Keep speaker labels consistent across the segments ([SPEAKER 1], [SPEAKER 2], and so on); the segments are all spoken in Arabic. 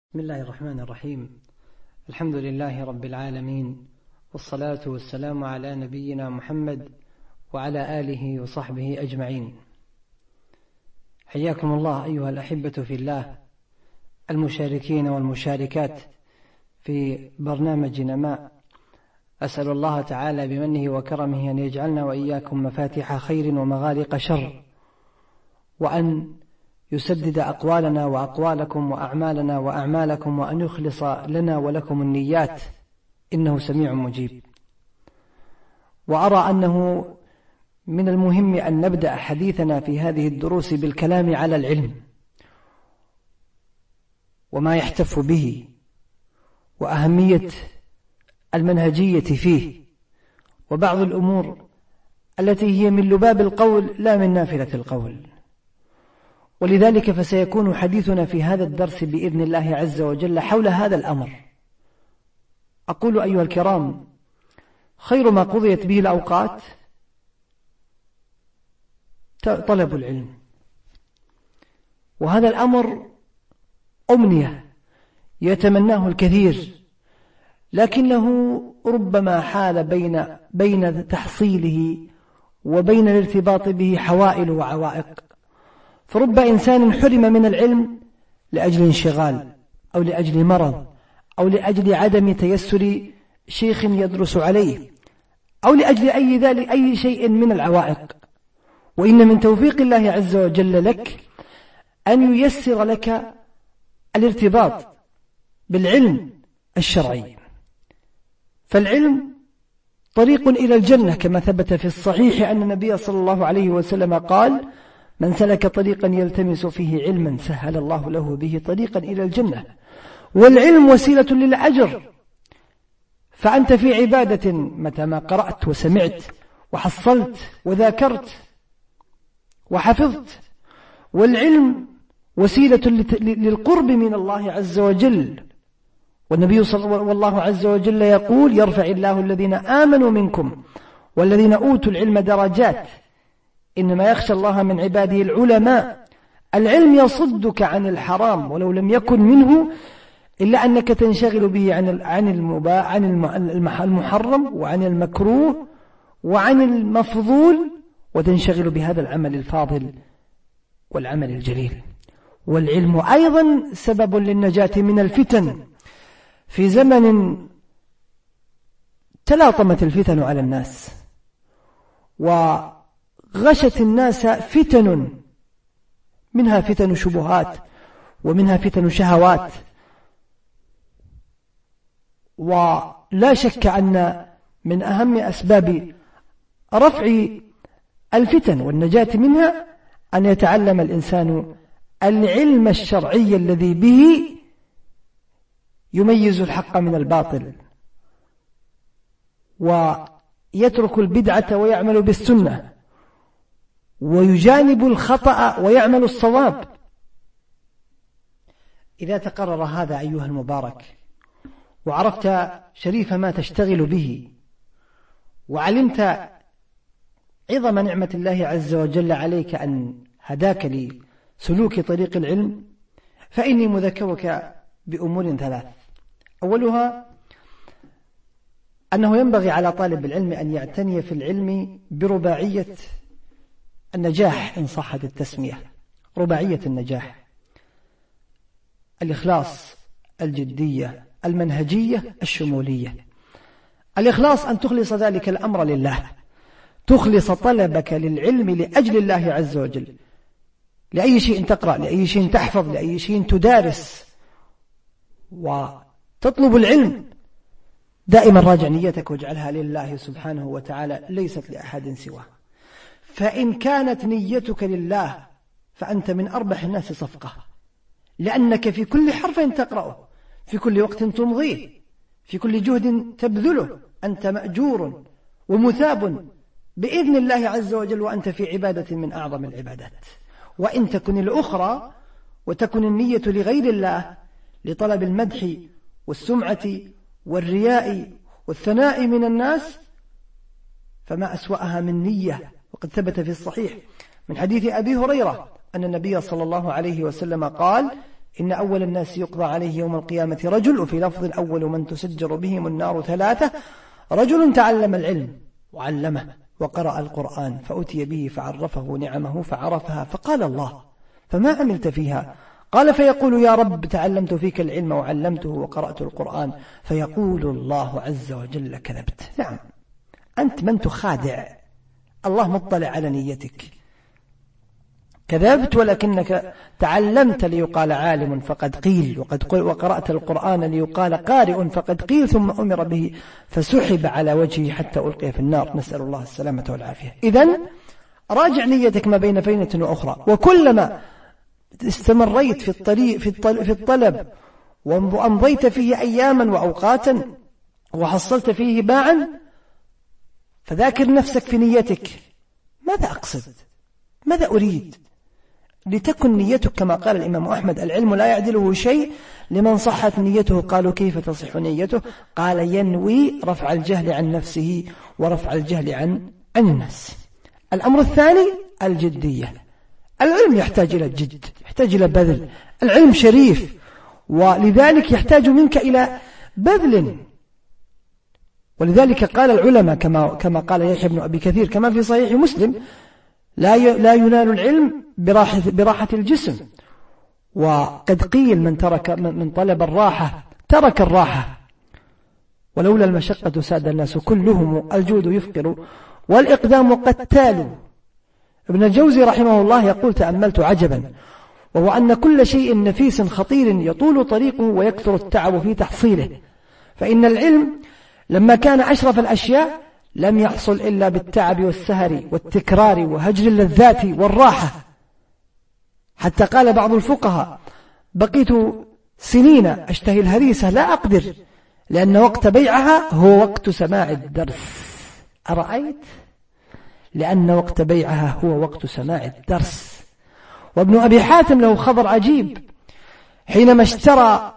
[SPEAKER 1] بسم الله الرحمن الرحيم. الحمد لله رب العالمين، والصلاة والسلام على نبينا محمد وعلى آله وصحبه أجمعين. حياكم الله أيها الأحبة في الله المشاركين والمشاركات في برنامج نماء. أسأل الله تعالى بمنه وكرمه أن يجعلنا وإياكم مفاتيح خير ومغالق شر، وأن يسدد أقوالنا وأقوالكم وأعمالنا وأعمالكم، وأن يخلص لنا ولكم النيات، إنه سميع مجيب. وأرى أنه من المهم أن نبدأ حديثنا في هذه الدروس بالكلام على العلم وما يحتف به، وأهمية المنهجية فيه، وبعض الأمور التي هي من لباب القول لا من نافلة القول. ولذلك فسيكون حديثنا في هذا الدرس بإذن الله عز وجل حول هذا الأمر. أقول أيها الكرام، خير ما قضيت به الأوقات طلب العلم، وهذا الأمر أمنية يتمناه الكثير، لكنه ربما حال بين تحصيله وبين الارتباط به حوائل وعوائق. فرب إنسان حرم من العلم لأجل انشغال، أو لأجل مرض، أو لأجل عدم تيسر شيخ يدرس عليه، أو لأجل أي شيء من العوائق. وإن من توفيق الله عز وجل لك أن ييسر لك الارتباط بالعلم الشرعي. فالعلم طريق إلى الجنة، كما ثبت في الصحيح أن النبي صلى الله عليه وسلم قال: من سلك طريقا يلتمس فيه علما سهل الله له به طريقا إلى الجنة. والعلم وسيلة للأجر، فأنت في عبادة متى ما قرأت وسمعت وحصلت وذاكرت وحفظت. والعلم وسيلة للقرب من الله عز وجل، والنبي والله عز وجل يقول: يرفع الله الذين آمنوا منكم والذين أوتوا العلم درجات، إنما يخشى الله من عباده العلماء. العلم يصدك عن الحرام ولو لم يكن منه، إلا أنك تنشغل به عن المحرم وعن المكروه وعن المفضول، وتنشغل بهذا العمل الفاضل والعمل الجليل. والعلم أيضا سبب للنجاة من الفتن. في زمن تلاطمت الفتن على الناس وغشت الناس فتن، منها فتن شبهات ومنها فتن شهوات. ولا شك أن من أهم أسباب رفع الفتن والنجاة منها أن يتعلم الإنسان العلم الشرعي الذي به يميز الحق من الباطل، ويترك البدعة ويعمل بالسنة، ويجانب الخطأ ويعمل الصواب. إذا تقرر هذا أيها المبارك، وعرفت شريف ما تشتغل به، وعلمت عظم نعمة الله عز وجل عليك أن هداك لسلوك طريق العلم، فإني مذكرك بأمور ثلاث. أولها أنه ينبغي على طالب العلم أن يعتني في العلم برباعية النجاح، إن صحت التسمية. رباعية النجاح: الإخلاص، الجدية، المنهجية، الشمولية. الإخلاص أن تخلص ذلك الأمر لله، تخلص طلبك للعلم لأجل الله عز وجل، لأي شيء تقرأ، لأي شيء تحفظ، لأي شيء تدارس وتطلب العلم. دائما راجع نيتك واجعلها لله سبحانه وتعالى، ليست لأحد سواه. فإن كانت نيتك لله فأنت من أربح الناس صفقة، لأنك في كل حرف تقرأه، في كل وقت تمضيه، في كل جهد تبذله، أنت مأجور ومثاب بإذن الله عز وجل، وأنت في عبادة من أعظم العبادات. وإن تكن الأخرى وتكن النية لغير الله، لطلب المدح والسمعة والرياء والثناء من الناس، فما أسوأها من نية. وقد ثبت في الصحيح من حديث أبي هريرة أن النبي صلى الله عليه وسلم قال: إن أول الناس يقضى عليه يوم القيامة رجل، وفي لفظ أول من تسجر بهم النار 3 رجل تعلم العلم وعلمه وقرأ القرآن فأتي به فعرفه نعمه فعرفها فقال الله فما عملت فيها؟ قال فيقول يا رب تعلمت فيك العلم وعلمته وقرأت القرآن، فيقول الله عز وجل كذبت. نعم، أنت من تخادع، الله مطلع على نيتك، كذبت ولكنك تعلمت ليقال عالم فقد قيل، وقرأت القرآن ليقال قارئ فقد قيل، ثم أمر به فسحب على وجهه حتى ألقي في النار، نسأل الله السلامة والعافية. إذن راجع نيتك ما بين فينة وأخرى، وكلما استمريت في الطلب وأمضيت فيه أياما وأوقاتا وحصلت فيه باعا، فذاكر نفسك في نيتك، ماذا أقصد؟ ماذا أريد؟ لتكن نيتك كما قال الإمام أحمد: العلم لا يعدله شيء لمن صحت نيته. قالوا كيف تصح نيته؟ قال ينوي رفع الجهل عن نفسه ورفع الجهل عن الناس. الأمر الثاني الجدية. العلم يحتاج إلى الجد، يحتاج إلى بذل، العلم شريف ولذلك يحتاج منك إلى بذل. ولذلك قال العلماء كما قال يحيى بن أبي كثير كما في صحيح مسلم: لا ينال العلم براحة الجسم. وقد قيل من طلب الراحة ترك الراحة، ولولا المشقة ساد الناس كلهم، الجود يفقر والإقدام قتال. ابن الجوزي رحمه الله يقول: تأملت عجبا، وهو أن كل شيء نفيس خطير يطول طريقه ويكثر التعب في تحصيله، فإن العلم لما كان أشرف الأشياء لم يحصل إلا بالتعب والسهر والتكرار وهجر اللذات والراحة. حتى قال بعض الفقهاء: بقيت سنين أشتهي الهريسة لا أقدر، لأن وقت بيعها هو وقت سماع الدرس. أرأيت؟ لأن وقت بيعها هو وقت سماع الدرس. وابن أبي حاتم له خبر عجيب، حينما اشترى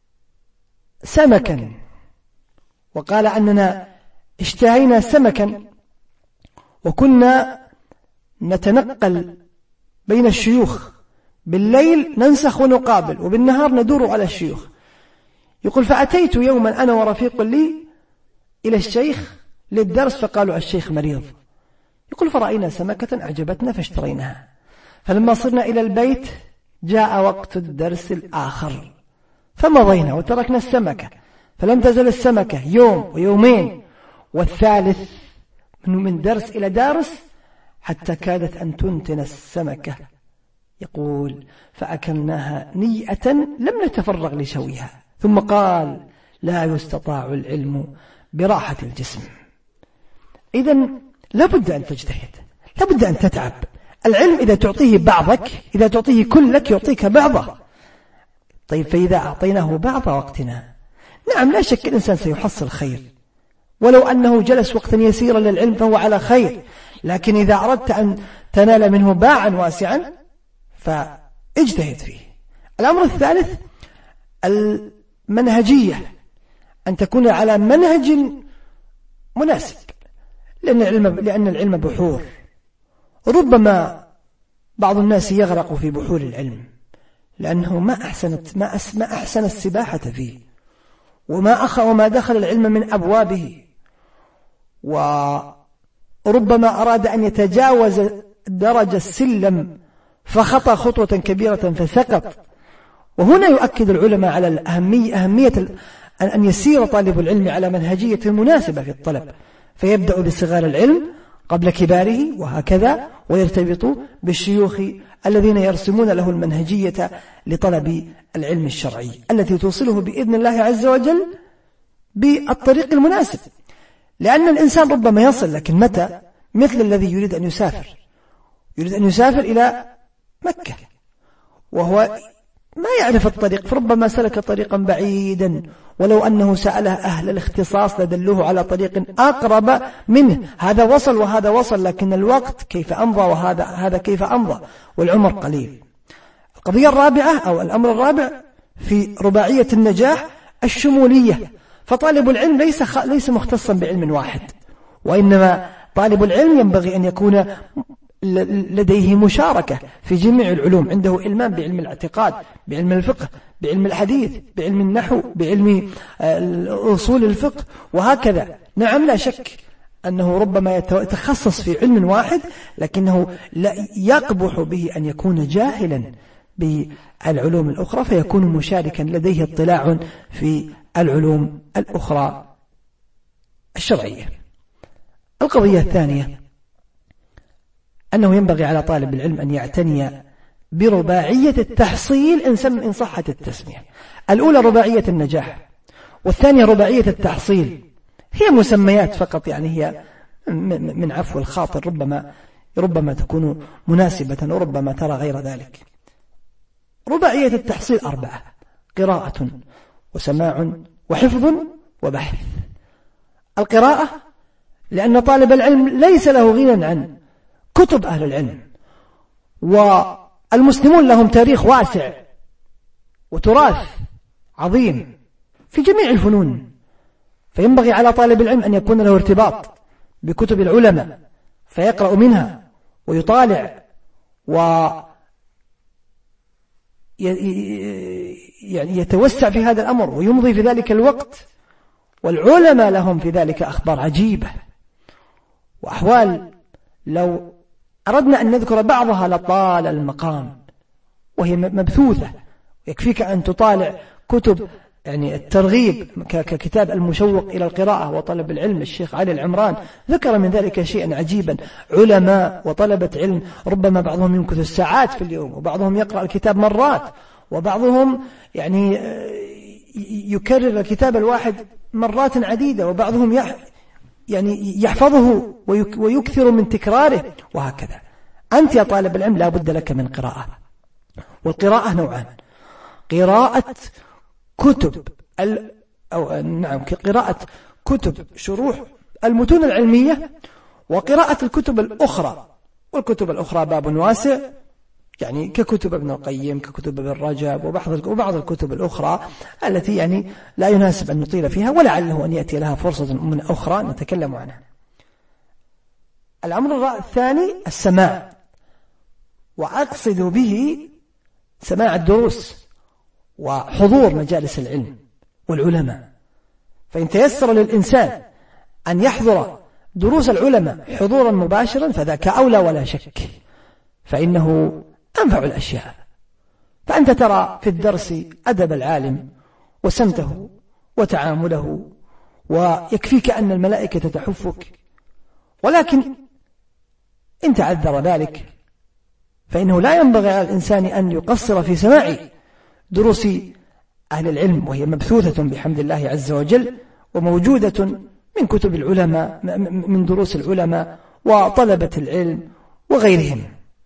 [SPEAKER 1] سمكا وقال أننا اشتهينا سمكا وكنا نتنقل بين الشيوخ، بالليل ننسخ ونقابل وبالنهار ندور على الشيوخ. يقول: فأتيت يوما أنا ورفيق لي إلى الشيخ للدرس، فقالوا الشيخ مريض. يقول: فرأينا سمكة أعجبتنا فاشتريناها، فلما صرنا إلى البيت جاء وقت الدرس الآخر فمضينا وتركنا السمكة، فلم تزل السمكة يوم ويومين والثالث من درس إلى درس حتى كادت أن تنتن السمكة. يقول: فأكلناها نيئة لم نتفرغ لشويها. ثم قال: لا يستطاع العلم براحة الجسم. إذن لابد أن تجتهد، لابد أن تتعب. العلم إذا تعطيه بعضك، إذا تعطيه كلك يعطيك بعضه. طيب، فإذا أعطيناه بعض وقتنا، نعم لا شك الإنسان سيحصل خير، ولو أنه جلس وقتا يسيرا للعلم فهو على خير، لكن إذا أردت أن تنال منه باعا واسعا فاجتهد فيه. الأمر الثالث المنهجية، أن تكون على منهج مناسب، لأن العلم بحور. ربما بعض الناس يغرق في بحور العلم لأنه ما أحسن السباحة فيه، وما دخل العلم من أبوابه، وربما أراد أن يتجاوز درجة السلم فخطى خطوة كبيرة فسقط. وهنا يؤكد العلماء على أهمية أن يسير طالب العلم على منهجية مناسبة في الطلب، فيبدأ بصغار العلم قبل كباره وهكذا، ويرتبط بالشيوخ الذين يرسمون له المنهجية لطلب العلم الشرعي التي توصله بإذن الله عز وجل بالطريق المناسب. لأن الإنسان ربما يصل، لكن متى؟ مثل الذي يريد أن يسافر إلى مكة وهو ما يعرف الطريق، فربما سلك طريقا بعيدا، ولو أنه سأله أهل الاختصاص لدلوه على طريق أقرب منه. هذا وصل وهذا وصل، لكن الوقت كيف أمضى وهذا كيف أمضى، والعمر قليل. القضية الرابعة أو الأمر الرابع في رباعية النجاح الشمولية. فطالب العلم ليس مختصا بعلم واحد، وإنما طالب العلم ينبغي أن يكون لديه مشاركة في جميع العلوم، عنده إلمام بعلم الاعتقاد، بعلم الفقه، بعلم الحديث، بعلم النحو، بعلم أصول الفقه، وهكذا. نعم لا شك أنه ربما يتخصص في علم واحد، لكنه لا يقبح به أن يكون جاهلا بالعلوم الأخرى، فيكون مشاركا لديه اطلاع في العلوم الأخرى الشرعية. القضية الثانية أنه ينبغي على طالب العلم أن يعتني برباعية التحصيل إن صحت التسمية. الأولى رباعية النجاح، والثانية رباعية التحصيل. هي مسميات فقط، يعني هي من عفو الخاطر، ربما تكون مناسبة وربما ترى غير ذلك. رباعية التحصيل 4: قراءة وسماع وحفظ وبحث. القراءة لأن طالب العلم ليس له غنى عن كتب أهل العلم، والمسلمون لهم تاريخ واسع وتراث عظيم في جميع الفنون، فينبغي على طالب العلم أن يكون له ارتباط بكتب العلماء، فيقرأ منها ويطالع يعني يتوسع في هذا الأمر ويمضي في ذلك الوقت. والعلماء لهم في ذلك أخبار عجيبة وأحوال لو أردنا أن نذكر بعضها لطال المقام، وهي مبثوثة. يكفيك أن تطالع كتب يعني الترغيب ككتاب المشوق إلى القراءة وطلب العلم، الشيخ علي العمران ذكر من ذلك شيئا عجيبا. علماء وطلبة علم ربما بعضهم يمكث الساعات في اليوم، وبعضهم يقرأ الكتاب مرات، وبعضهم يعني يكرر الكتاب الواحد مرات عديدة، وبعضهم يعني يحفظه ويكثر من تكراره، وهكذا. أنت يا طالب العلم لا بد لك من قراءة، والقراءة نوعان: قراءة كتب قراءة كتب شروح المتون العلمية، وقراءة الكتب الأخرى. والكتب الأخرى باب واسع، يعني ككتب ابن القيم، ككتب ابن رجب، وبعض الكتب الأخرى التي يعني لا يناسب أن نطيل فيها، ولعله أن يأتي لها فرصة من أخرى نتكلم عنها. الأمر الثاني السماع، وأقصد به سماع الدروس وحضور مجالس العلم والعلماء. فإن تيسر للإنسان أن يحضر دروس العلماء حضورا مباشرا فذاك أولى ولا شك، فإنه أنفع الأشياء. فأنت ترى في الدرس أدب العالم وسمته وتعامله، ويكفيك أن الملائكة تحفك. ولكن إن تعذر ذلك فإنه لا ينبغي على الإنسان أن يقصر في سماع دروس أهل العلم، وهي مبثوثة بحمد الله عز وجل، وموجودة من كتب العلماء، من دروس العلماء وطلبة العلم وغيرهم.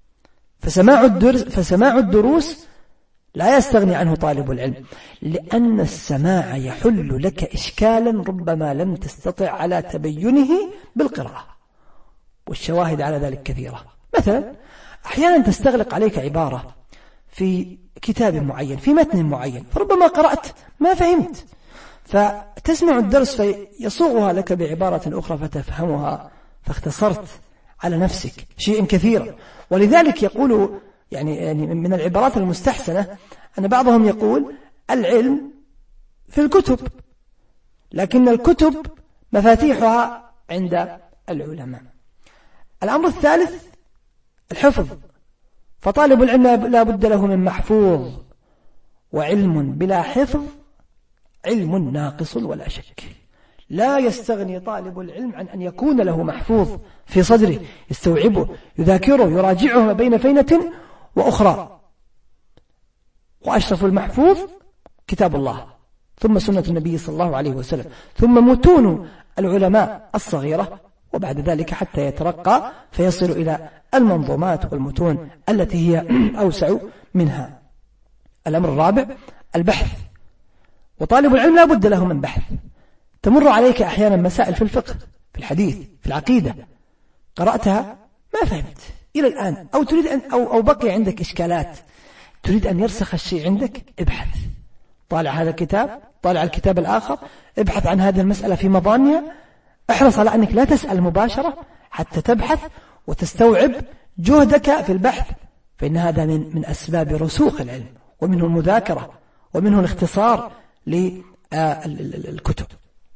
[SPEAKER 1] فسماع الدروس لا يستغني عنه طالب العلم، لأن السماع يحل لك إشكالا ربما لم تستطع على تبينه بالقراءة، والشواهد على ذلك كثيرة. مثلا أحيانا تستغلق عليك عبارة في كتاب معين، في متن معين، فربما قرأت ما فهمت، فتسمع الدرس فيصوغها لك بعبارة أخرى فتفهمها، فاختصرت على نفسك شيئا كثيرا. ولذلك يقول يعني من العبارات المستحسنة أن بعضهم يقول العلم في الكتب، لكن الكتب مفاتيحها عند العلماء. الأمر الثالث الحفظ، فطالب العلم لا بد له من محفوظ، وعلم بلا حفظ علم ناقص ولا شك. لا يستغني طالب العلم عن أن يكون له محفوظ في صدره، يستوعبه، يذاكره، يراجعه ما بين فينة وأخرى. وأشرف المحفوظ كتاب الله، ثم سنة النبي صلى الله عليه وسلم، ثم متون العلماء الصغيرة، وبعد ذلك حتى يترقى فيصل إلى المنظومات والمتون التي هي أوسع منها. الأمر الرابع البحث، وطالب العلم لا بد له من بحث. تمر عليك أحيانا مسائل في الفقه، في الحديث، في العقيدة، قرأتها ما فهمت إلى الآن، أو تريد أو بقي عندك إشكالات، تريد أن يرسخ الشيء عندك، ابحث، طالع هذا الكتاب، طالع الكتاب الآخر، ابحث عن هذه المسألة في مضامنها، احرص على أنك لا تسأل مباشرة حتى تبحث وتستوعب جهدك في البحث، فإن هذا من أسباب رسوخ العلم، ومنه المذاكرة، ومنه الاختصار للكتب.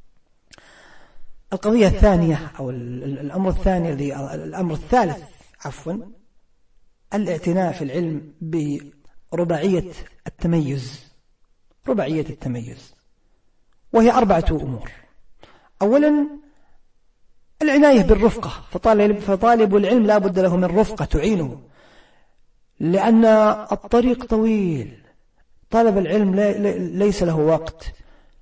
[SPEAKER 1] القضية الثانية أو الأمر الثالث الاعتناء في العلم برباعية التميز، وهي 4 أمور. أولا العناية بالرفقة، فطالب العلم لا بد له من رفقة تعينه، لأن الطريق طويل. طالب العلم ليس له وقت،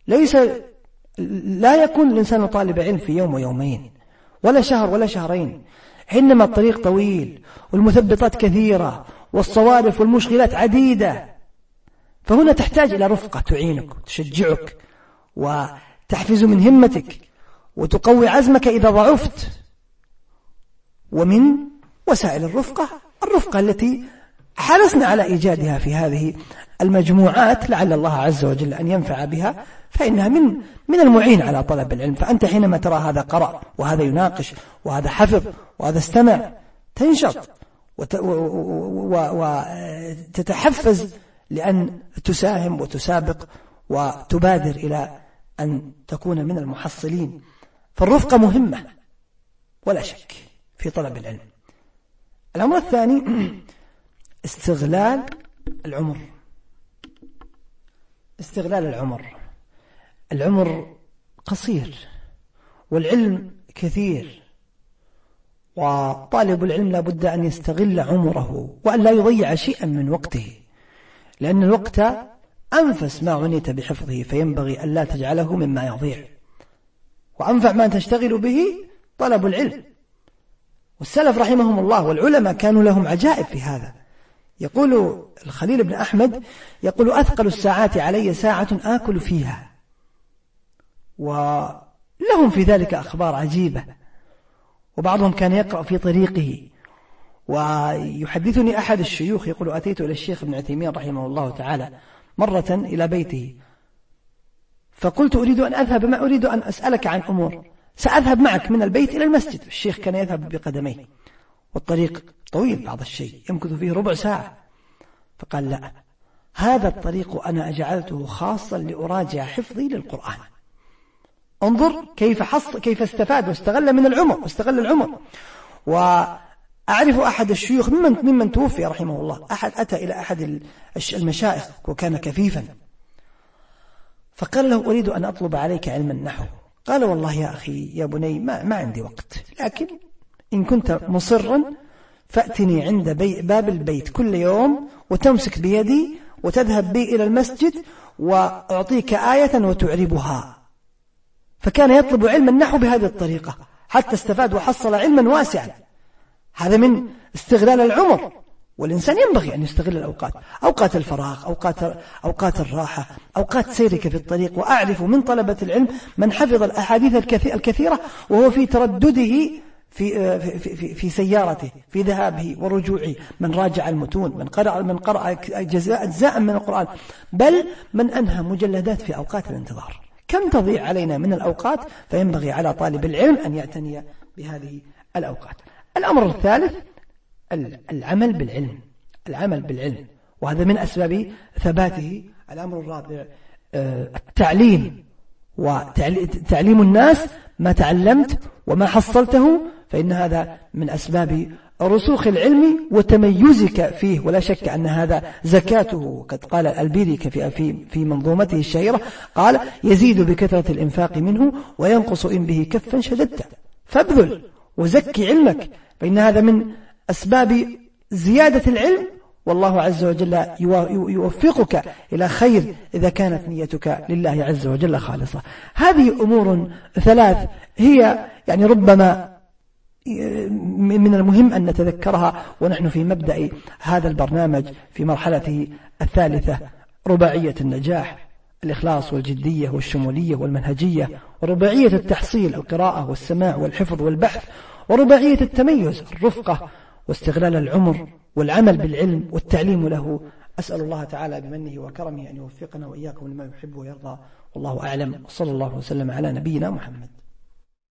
[SPEAKER 1] لا يكون الإنسان طالب علم في يوم ويومين ولا شهر ولا شهرين، إنما الطريق طويل والمثبطات كثيرة والصوارف والمشغلات عديدة. فهنا تحتاج إلى رفقة تعينك وتشجعك وتحفز من همتك وتقوي عزمك إذا ضعفت. ومن وسائل الرفقة التي حرصنا على إيجادها في هذه المجموعات، لعل الله عز وجل أن ينفع بها، فإنها من المعين على طلب العلم. فأنت حينما ترى هذا قرأ وهذا يناقش وهذا حفظ وهذا استمع، تنشط وتتحفز لأن تساهم وتسابق وتبادر إلى أن تكون من المحصلين. فالرفقة مهمة ولا شك في طلب العلم. الأمر الثاني استغلال العمر قصير والعلم كثير، وطالب العلم لا بد أن يستغل عمره وأن لا يضيع شيئا من وقته، لأن الوقت أنفس ما عنيت بحفظه، فينبغي أن لا تجعله مما يضيع. وأنفع ما تشتغل به طلب العلم. والسلف رحمهم الله والعلماء كانوا لهم عجائب في هذا. يقول الخليل بن أحمد يقول: أثقل الساعات علي ساعة آكل فيها. ولهم في ذلك أخبار عجيبة. وبعضهم كان يقرأ في طريقه. ويحدثني أحد الشيوخ يقول: أتيت إلى الشيخ ابن عثيمين رحمه الله تعالى مرة إلى بيته، فقلت: أريد أن أسألك عن أمور، سأذهب معك من البيت إلى المسجد. الشيخ كان يذهب بقدميه والطريق طويل بعض الشيء يمكث فيه ربع ساعة. فقال: لا، هذا الطريق أنا أجعلته خاصا لأراجع حفظي للقرآن. انظر كيف استفاد واستغل من العمر واستغل العمر. وأعرف أحد الشيوخ ممن توفي رحمه الله، أتى إلى أحد المشايخ وكان كفيفا، فقال له: أريد أن أطلب عليك علم النحو. قال: والله يا أخي يا بني ما عندي وقت، لكن إن كنت مصرا فأتني عند باب البيت كل يوم وتمسك بيدي وتذهب بي إلى المسجد وأعطيك آية وتعربها. فكان يطلب علم النحو بهذه الطريقة حتى استفاد وحصل علما واسعا. هذا من استغلال العمر. والإنسان ينبغي أن يستغل الأوقات، أوقات الفراغ، أوقات الراحة، أوقات سيرك في الطريق. وأعرف من طلبة العلم من حفظ الأحاديث الكثيرة وهو في تردده في سيارته في ذهابه ورجوعه، من راجع المتون، من قرأ أجزاء من القرآن، بل من أنهى مجلدات في أوقات الانتظار. كم تضيع علينا من الأوقات؟ فينبغي على طالب العلم أن يعتني بهذه الأوقات. الأمر الثالث العمل بالعلم، وهذا من أسباب ثباته. الأمر الرابع التعليم، وتعليم الناس ما تعلمت وما حصلته، فإن هذا من أسباب رسوخ العلم وتميزك فيه، ولا شك أن هذا زكاته. قد قال الألبيري في منظومته الشهيرة، قال: يزيد بكثرة الإنفاق منه وينقص إن به كفا شددت. فابذل وزكي علمك، فإن هذا من أسباب زيادة العلم، والله عز وجل يوفقك إلى خير إذا كانت نيتك لله عز وجل خالصة. هذه أمور 3 هي يعني ربما من المهم أن نتذكرها ونحن في مبدأ هذا البرنامج في مرحلته الثالثة: رباعية النجاح، الإخلاص والجدية والشمولية والمنهجية، ورباعية التحصيل، القراءة والسماع والحفظ والبحث، ورباعية التميز، الرفقة واستغلال العمر والعمل بالعلم والتعليم له. أسأل الله تعالى بمنه وكرمه أن يوفقنا وإياكم لما يحب ويرضى، والله أعلم، وصلى الله وسلم على نبينا محمد.